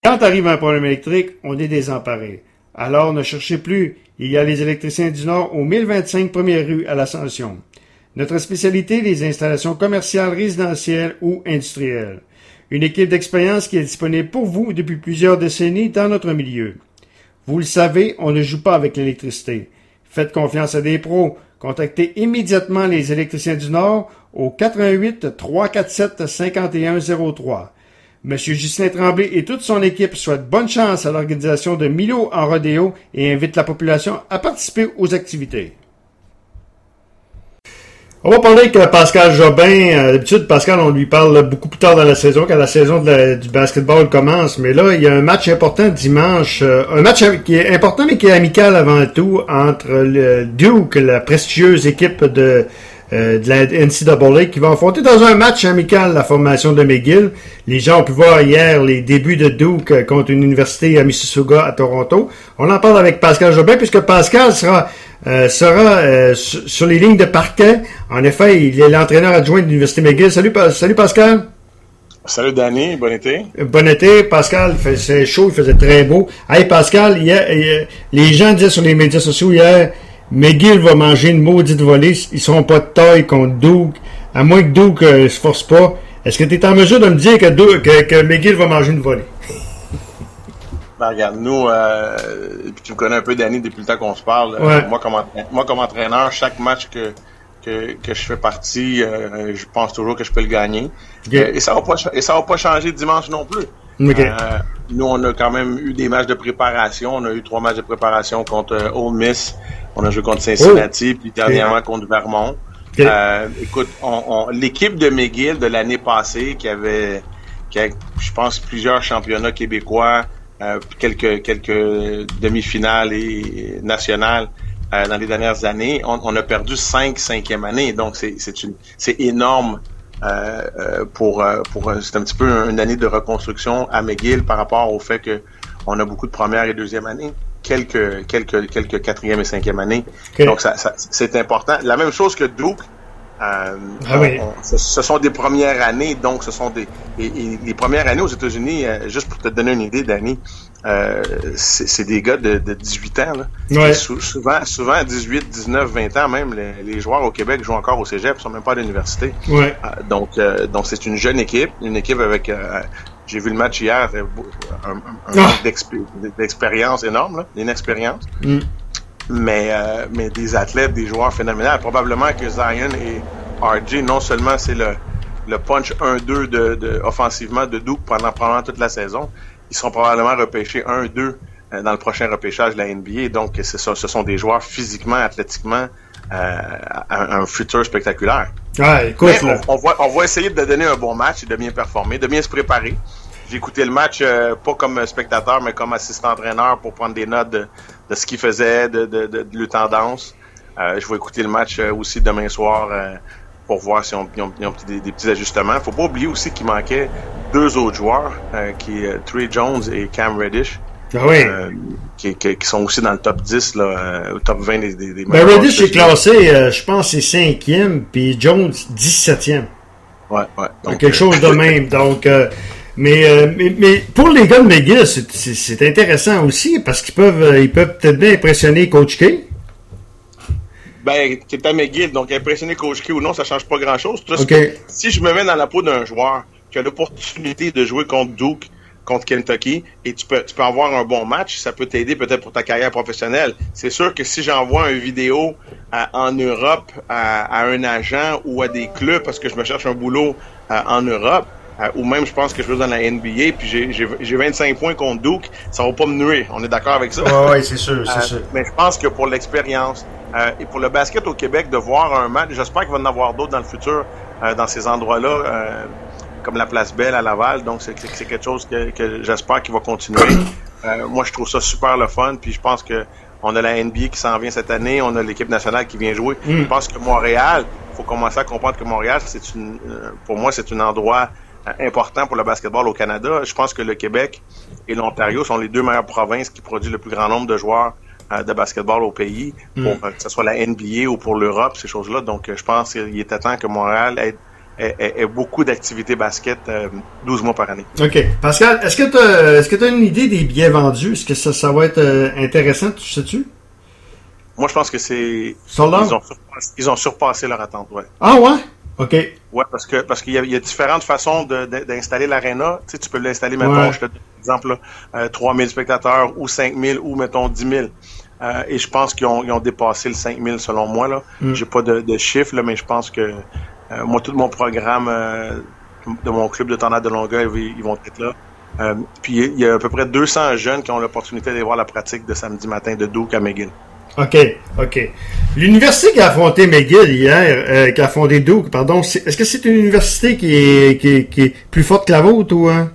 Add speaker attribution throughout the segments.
Speaker 1: Quand arrive un problème électrique, on est désemparé. Alors ne cherchez plus, il y a les électriciens du Nord au 1025 première rue à l'Ascension. Notre spécialité, les installations commerciales, résidentielles ou industrielles. Une équipe d'expérience qui est disponible pour vous depuis plusieurs décennies dans notre milieu. Vous le savez, on ne joue pas avec l'électricité. Faites confiance à des pros. Contactez immédiatement les électriciens du Nord au 88 347 5103. Monsieur Ghislain Tremblay et toute son équipe souhaitent bonne chance à l'organisation de Milo en rodéo et invitent la population à participer aux activités. On va parler avec Pascal Jobin. D'habitude, Pascal, on lui parle beaucoup plus tard dans la saison, quand la saison du basketball commence. Mais là, il y a un match important dimanche. Un match qui est important, mais qui est amical avant tout, entre le Duke, la prestigieuse équipe de la NCAA, qui va affronter dans un match amical la formation de McGill. Les gens ont pu voir hier les débuts de Duke contre une université à Mississauga à Toronto. On en parle avec Pascal Jobin, puisque Pascal sera sur les lignes de parquet. En effet, il est l'entraîneur adjoint de l'université McGill. Salut Pascal.
Speaker 2: Salut Danny, bon été.
Speaker 1: Bon été, Pascal. Il faisait chaud, il faisait très beau. Hey Pascal, les gens disaient sur les médias sociaux hier, McGill va manger une maudite volée. Ils seront pas de taille contre Duke. À moins que Duke se force pas. Est-ce que tu es en mesure de me dire que McGill va manger une volée?
Speaker 2: Ben, regarde, nous, tu me connais un peu Danny depuis le temps qu'on se parle.
Speaker 1: Ouais.
Speaker 2: Moi, comme entraîneur, chaque match que je fais partie, je pense toujours que je peux le gagner. Okay. Et ça va pas changer dimanche non plus.
Speaker 1: Okay.
Speaker 2: Nous, on a quand même eu des matchs de préparation. On a eu 3 matchs de préparation contre Ole Miss. On a joué contre Cincinnati, puis dernièrement contre Vermont. Okay. Écoute, l'équipe de McGill de l'année passée, qui a, je pense, plusieurs championnats québécois, quelques demi-finales et nationales dans les dernières années, on a perdu 5e année. Donc, c'est énorme. C'est un petit peu une année de reconstruction à McGill par rapport au fait que on a beaucoup de première et deuxième année, quelques 4e et 5e année. Okay. Donc c'est important. La même chose que Duke.
Speaker 1: Oui.
Speaker 2: Ce sont des premières années, donc ce sont les premières années aux États-Unis, juste pour te donner une idée, Danny, c'est des gars de 18 ans. Là.
Speaker 1: Ouais.
Speaker 2: Souvent à 18, 19, 20 ans même, les joueurs au Québec jouent encore au cégep, ils sont même pas à l'université.
Speaker 1: Ouais.
Speaker 2: Donc c'est une jeune équipe, avec j'ai vu le match hier, un manque d'expérience énorme, là, une expérience.
Speaker 1: Mm.
Speaker 2: Mais des athlètes, des joueurs phénoménaux. Probablement que Zion et RJ, non seulement c'est le punch 1-2 offensivement de Duke pendant toute la saison, ils seront probablement repêchés 1-2 dans le prochain repêchage de la NBA. Donc, ce sont des joueurs physiquement, athlétiquement, un futur spectaculaire.
Speaker 1: Ah, écoute,
Speaker 2: mais on va essayer de donner un bon match et de bien performer, de bien se préparer. J'ai écouté le match, pas comme spectateur, mais comme assistant-entraîneur pour prendre des notes de ce qu'il faisait, de leur tendance. Je vais écouter le match aussi demain soir pour voir si ils ont des petits ajustements. Faut pas oublier aussi qu'il manquait 2 autres joueurs, qui est Trey Jones et Cam Reddish.
Speaker 1: Ah oui.
Speaker 2: Qui sont aussi dans le top 10, au top 20 des
Speaker 1: Ben Reddish est classé, je pense, c'est 5e, puis Jones 17e.
Speaker 2: Ouais. Donc,
Speaker 1: quelque chose de même. Donc, mais pour les gars de McGill, c'est intéressant aussi parce qu'ils peuvent peut-être bien impressionner Coach K.
Speaker 2: Ben, qui est à McGill, donc impressionner Coach K ou non, ça change pas grand-chose.
Speaker 1: Okay.
Speaker 2: Si je me mets dans la peau d'un joueur qui a l'opportunité de jouer contre Duke, contre Kentucky, et tu peux avoir un bon match, ça peut t'aider peut-être pour ta carrière professionnelle. C'est sûr que si j'envoie une vidéo en Europe à un agent ou à des clubs parce que je me cherche un boulot en Europe, ou même je pense que je joue dans la NBA, puis j'ai 25 points contre Duke, ça va pas me nuire. On est d'accord avec ça?
Speaker 1: Oui, c'est sûr, c'est sûr.
Speaker 2: Mais je pense que pour l'expérience et pour le basket au Québec, de voir un match, j'espère qu'il va y en avoir d'autres dans le futur dans ces endroits-là, comme la Place Belle à Laval. Donc c'est quelque chose que j'espère qu'il va continuer. Moi, je trouve ça super le fun, puis je pense que on a la NBA qui s'en vient cette année, on a l'équipe nationale qui vient jouer. Je pense que Montréal, il faut commencer à comprendre que Montréal, pour moi, c'est un endroit important pour le basketball au Canada. Je pense que le Québec et l'Ontario sont les 2 meilleures provinces qui produisent le plus grand nombre de joueurs de basketball au pays, pour que ce soit la NBA ou pour l'Europe, ces choses-là. Donc, je pense qu'il était temps que Montréal ait beaucoup d'activités basket 12 mois par année.
Speaker 1: OK. Pascal, est-ce que tu as une idée des billets vendus? Est-ce que ça va être intéressant, tu sais-tu?
Speaker 2: Moi, je pense que c'est... Ils ont surpassé leur attente, ouais.
Speaker 1: Ah ouais? OK.
Speaker 2: Ouais, parce qu'il y a différentes façons d'installer l'aréna. Tu sais, tu peux l'installer, mettons, je te donne un exemple, 3000 spectateurs ou 5000 ou, mettons, 10 000. Et je pense qu'ils ont dépassé le 5000 selon moi, là. J'ai pas de chiffres, là, mais je pense que moi, tout mon programme de mon club de Tornades de Longueuil, ils vont être là. Puis il y a à peu près 200 jeunes qui ont l'opportunité d'aller voir la pratique de samedi matin de Duke à McGill.
Speaker 1: OK. L'université qui a affronté McGill hier, qui a affronté Duke, pardon, est-ce que c'est une université qui est plus forte que la vôtre ou hein?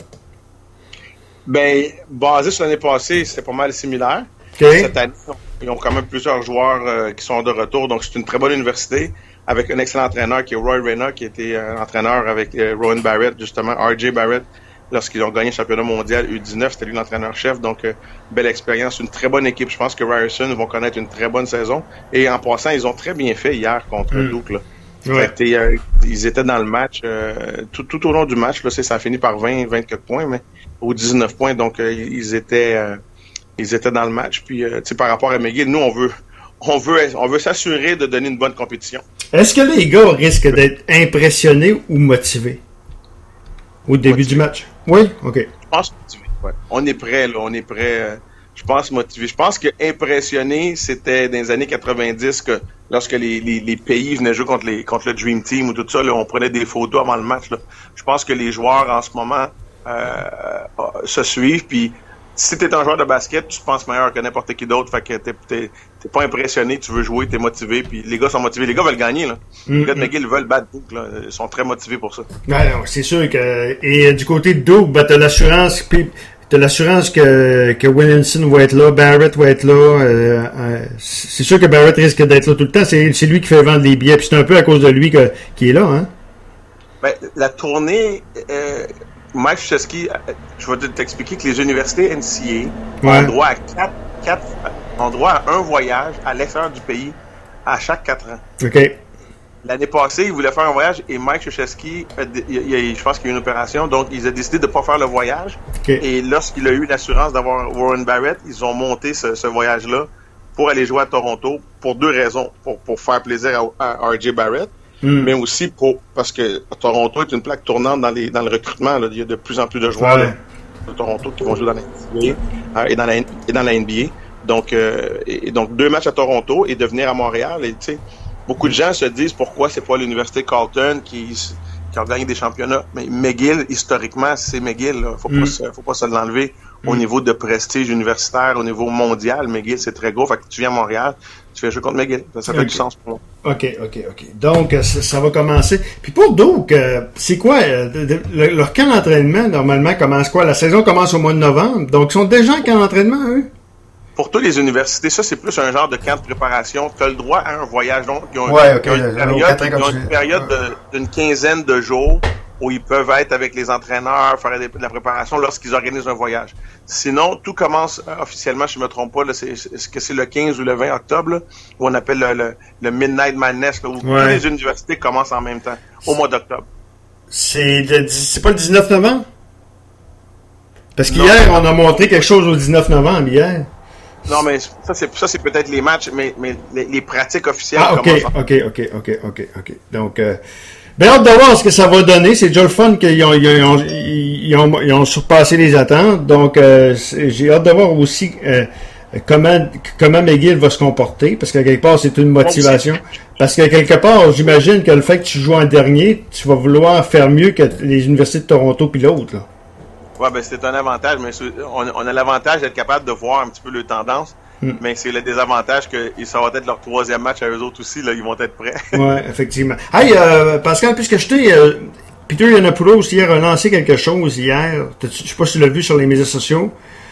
Speaker 2: Ben, basé sur l'année passée, c'était pas mal similaire.
Speaker 1: Okay.
Speaker 2: Cette année, ils ont quand même plusieurs joueurs qui sont de retour, donc c'est une très bonne université avec un excellent entraîneur qui est Roy Reyna, qui était entraîneur avec Rowan Barrett, justement, R.J. Barrett. Lorsqu'ils ont gagné le championnat mondial U19, c'était lui l'entraîneur-chef. Donc, belle expérience, une très bonne équipe. Je pense que Ryerson vont connaître une très bonne saison. Et en passant, ils ont très bien fait hier contre Duke. Là. Ouais. Ils étaient dans le match. Tout au long du match, là, ça a fini par 24 points, mais ou 19 points. Donc, ils étaient dans le match. Puis, par rapport à McGill, nous, on veut s'assurer de donner une bonne compétition.
Speaker 1: Est-ce que les gars risquent d'être impressionnés ou motivés au début du match? Oui? OK.
Speaker 2: Je pense motivé, ouais. On est prêt, là. On est prêt. Je pense motivé. Je pense que impressionné, c'était dans les années 90 que lorsque les pays venaient jouer contre le Dream Team ou tout ça, là, on prenait des photos avant le match, là. Je pense que les joueurs, en ce moment, se suivent, puis si t'es un joueur de basket, tu te penses meilleur que n'importe qui d'autre, fait que t'es pas impressionné, tu veux jouer, t'es motivé, puis les gars sont motivés. Les gars veulent gagner, là. Les gars de McGill veulent battre Duke, là. Ils sont très motivés pour ça.
Speaker 1: Non, c'est sûr que, et du côté de Duke, ben, t'as l'assurance que Williamson va être là, Barrett va être là, c'est sûr que Barrett risque d'être là tout le temps, c'est lui qui fait vendre les billets, puis c'est un peu à cause de lui qui est là, hein?
Speaker 2: Ben, la tournée, Mike Krzyzewski, je vais t'expliquer que les universités NCAA ont droit à ont droit à un voyage à l'extérieur du pays à chaque 4 ans.
Speaker 1: OK.
Speaker 2: L'année passée, il voulait faire un voyage et Mike Krzyzewski, je pense qu'il y a eu une opération, donc ils ont décidé de ne pas faire le voyage.
Speaker 1: Okay.
Speaker 2: Et lorsqu'il a eu l'assurance d'avoir Warren Barrett, ils ont monté ce voyage-là pour aller jouer à Toronto pour 2 raisons. Pour faire plaisir à R.J. Barrett, mais aussi parce que Toronto est une plaque tournante dans le recrutement. Là. Il y a de plus en plus de joueurs de Toronto qui vont jouer dans la NBA et dans la NBA. Donc 2 matchs à Toronto et de venir à Montréal. Et tu sais, beaucoup de gens se disent pourquoi c'est pas l'université Carleton qui a gagné des championnats. Mais McGill, historiquement, c'est McGill. Là. Faut pas se l'enlever au niveau de prestige universitaire, au niveau mondial. McGill, c'est très gros. Fait que tu viens à Montréal, tu fais jouer contre McGill. Ça fait du sens pour moi.
Speaker 1: OK. Donc, ça va commencer. Puis pour Duke, c'est quoi? Leur camp d'entraînement, normalement, commence quoi? La saison commence au mois de novembre. Donc, ils sont déjà en camp d'entraînement, eux?
Speaker 2: Pour toutes les universités, ça, c'est plus un genre de camp de préparation. Tu as le droit à un voyage. Donc, ils ont une période d'une quinzaine de jours où ils peuvent être avec les entraîneurs, faire de la préparation lorsqu'ils organisent un voyage. Sinon, tout commence officiellement, je ne me trompe pas, là, est-ce que c'est le 15 ou le 20 octobre, là, où on appelle le Midnight Madness, là, où toutes les universités commencent en même temps, au mois d'octobre.
Speaker 1: C'est pas le 19 novembre? Parce qu'hier, on a montré quelque chose au 19 novembre, hier.
Speaker 2: Non, mais ça c'est peut-être les matchs, mais les pratiques officielles
Speaker 1: commencent. OK. Donc, hâte de voir ce que ça va donner. C'est déjà le fun qu'ils ont surpassé les attentes. Donc, j'ai hâte de voir aussi comment McGill va se comporter, parce que quelque part, c'est une motivation. Parce que quelque part, j'imagine que le fait que tu joues en dernier, tu vas vouloir faire mieux que les universités de Toronto puis l'autre, là.
Speaker 2: Ouais, ben c'est un avantage, mais on a l'avantage d'être capable de voir un petit peu les tendances, mais c'est le désavantage que ça va être leur 3e match à eux autres aussi, là, ils vont être prêts.
Speaker 1: Ouais, effectivement. Hey, Pascal, puisque Peter Yiannopoulos hier a lancé quelque chose hier, je sais pas si tu l'as vu sur les médias sociaux,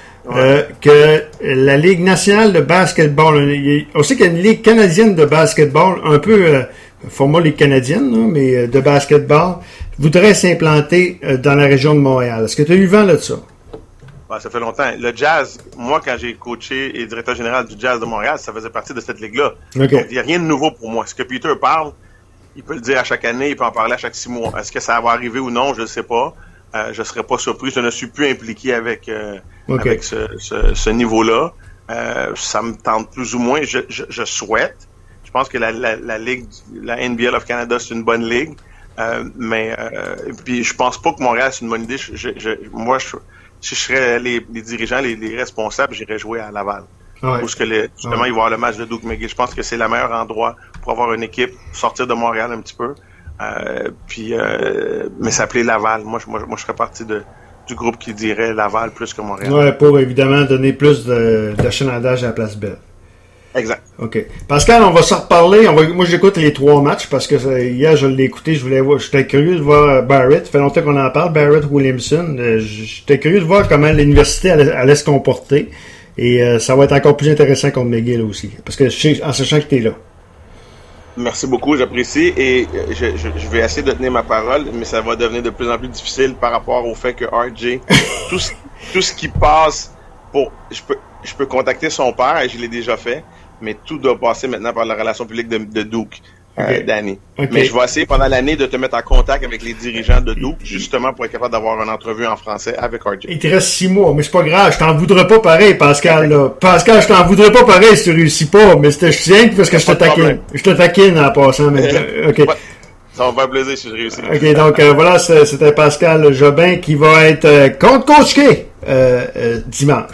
Speaker 1: que la Ligue nationale de basketball, on sait qu'il y a une Ligue canadienne de basketball, un peu format Ligue canadienne, là, mais de basketball, voudrait s'implanter dans la région de Montréal. Est-ce que tu as eu vent là de ça?
Speaker 2: Ouais, ça fait longtemps. Le Jazz, moi, quand j'ai coaché et directeur général du Jazz de Montréal, ça faisait partie de cette ligue-là. Okay. Donc, il n'y a rien de nouveau pour moi. Ce que Peter parle, il peut le dire à chaque année, il peut en parler à chaque 6 mois. Est-ce que ça va arriver ou non? Je ne sais pas. Je ne serais pas surpris. Je ne suis plus impliqué avec ce niveau-là. Ça me tente plus ou moins. Je souhaite. Je pense que la ligue, la NBL of Canada, c'est une bonne ligue. Mais puis je pense pas que Montréal c'est une bonne idée. Moi, si je serais les dirigeants, les responsables, j'irais jouer à Laval.
Speaker 1: Ouais.
Speaker 2: Parce que justement, il va y avoir le match de Duke McGill. Je pense que c'est le meilleur endroit pour avoir une équipe, sortir de Montréal un petit peu. Mais s'appeler Laval. Moi, je serais partie du groupe qui dirait Laval plus que Montréal.
Speaker 1: Ouais, pour évidemment donner plus d'achalandage à la place belle.
Speaker 2: Exact.
Speaker 1: OK. Pascal, on va s'en reparler. Moi, j'écoute les 3 matchs parce que hier, je l'ai écouté. J'étais curieux de voir Barrett. Ça fait longtemps qu'on en parle. Barrett Williamson. J'étais curieux de voir comment l'université allait se comporter. Et ça va être encore plus intéressant contre McGill aussi. Parce que en sachant que tu es là.
Speaker 2: Merci beaucoup, j'apprécie. Et je vais essayer de tenir ma parole, mais ça va devenir de plus en plus difficile par rapport au fait que RJ, tout ce qui passe je peux contacter son père, et je l'ai déjà fait, mais tout doit passer maintenant par la relation publique de Duke, Danny. Okay. Mais je vais essayer pendant l'année de te mettre en contact avec les dirigeants de Duke, justement pour être capable d'avoir une entrevue en français avec RJ.
Speaker 1: Il te reste 6 mois, mais c'est pas grave, je t'en voudrais pas pareil, Pascal. Là. Pascal, je t'en voudrais pas pareil si tu réussis pas, mais je tiens parce que je te taquine. Je te taquine en passant. Okay.
Speaker 2: Ça va me faire plaisir si je réussis.
Speaker 1: OK, donc voilà, c'était Pascal Jobin qui va être contre Coach K dimanche.